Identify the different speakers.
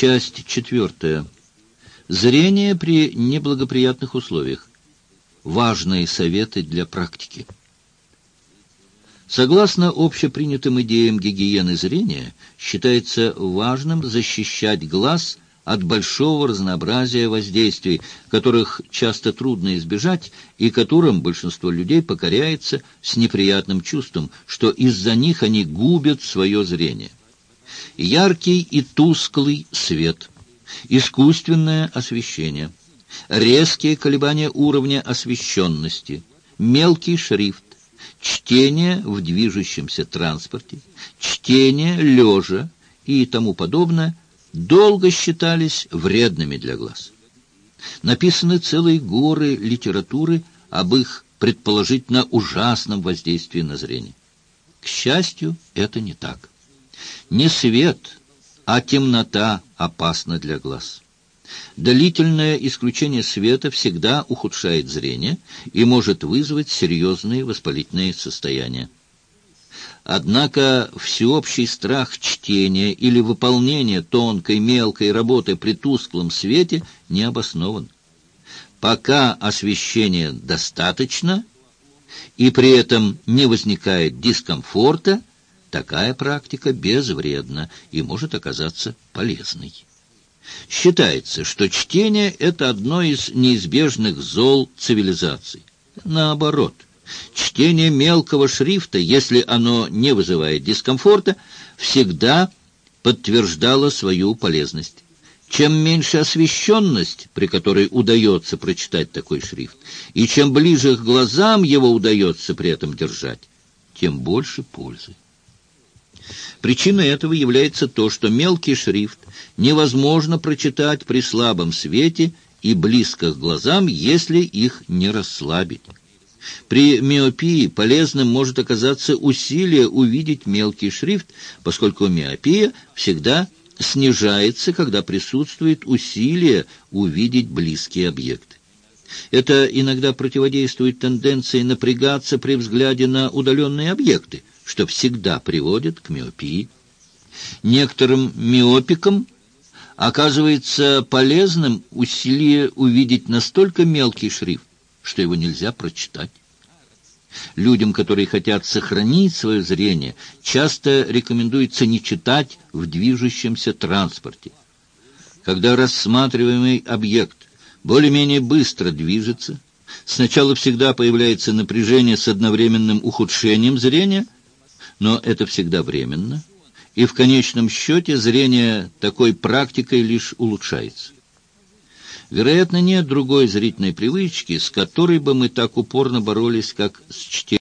Speaker 1: Часть 4. Зрение при неблагоприятных условиях. Важные советы для практики. Согласно общепринятым идеям гигиены зрения, считается важным защищать глаз от большого разнообразия воздействий, которых часто трудно избежать и которым большинство людей покоряется с неприятным чувством, что из-за них они губят свое зрение. Яркий и тусклый свет, искусственное освещение, резкие колебания уровня освещенности, мелкий шрифт, чтение в движущемся транспорте, чтение лежа и тому подобное долго считались вредными для глаз. Написаны целые горы литературы об их предположительно ужасном воздействии на зрение. К счастью, это не так. Не свет, а темнота опасна для глаз. Длительное исключение света всегда ухудшает зрение и может вызвать серьезные воспалительные состояния. Однако всеобщий страх чтения или выполнения тонкой, мелкой работы при тусклом свете не обоснован. Пока освещения достаточно и при этом не возникает дискомфорта, такая практика безвредна и может оказаться полезной. Считается, что чтение – это одно из неизбежных зол цивилизации. Наоборот, чтение мелкого шрифта, если оно не вызывает дискомфорта, всегда подтверждало свою полезность. Чем меньше освещенность, при которой удается прочитать такой шрифт, и чем ближе к глазам его удается при этом держать, тем больше пользы. Причиной этого является то, что мелкий шрифт невозможно прочитать при слабом свете и близко к глазам, если их не расслабить. При миопии полезным может оказаться усилие увидеть мелкий шрифт, поскольку миопия всегда снижается, когда присутствует усилие увидеть близкие объекты. Это иногда противодействует тенденции напрягаться при взгляде на удаленные объекты, что всегда приводит к миопии. Некоторым миопикам оказывается полезным усилие увидеть настолько мелкий шрифт, что его нельзя прочитать. Людям, которые хотят сохранить свое зрение, часто рекомендуется не читать в движущемся транспорте. Когда рассматриваемый объект более-менее быстро движется, сначала всегда появляется напряжение с одновременным ухудшением зрения, но это всегда временно, и в конечном счете зрение такой практикой лишь улучшается. Вероятно, нет другой зрительной привычки, с которой бы мы так упорно боролись, как с чтением.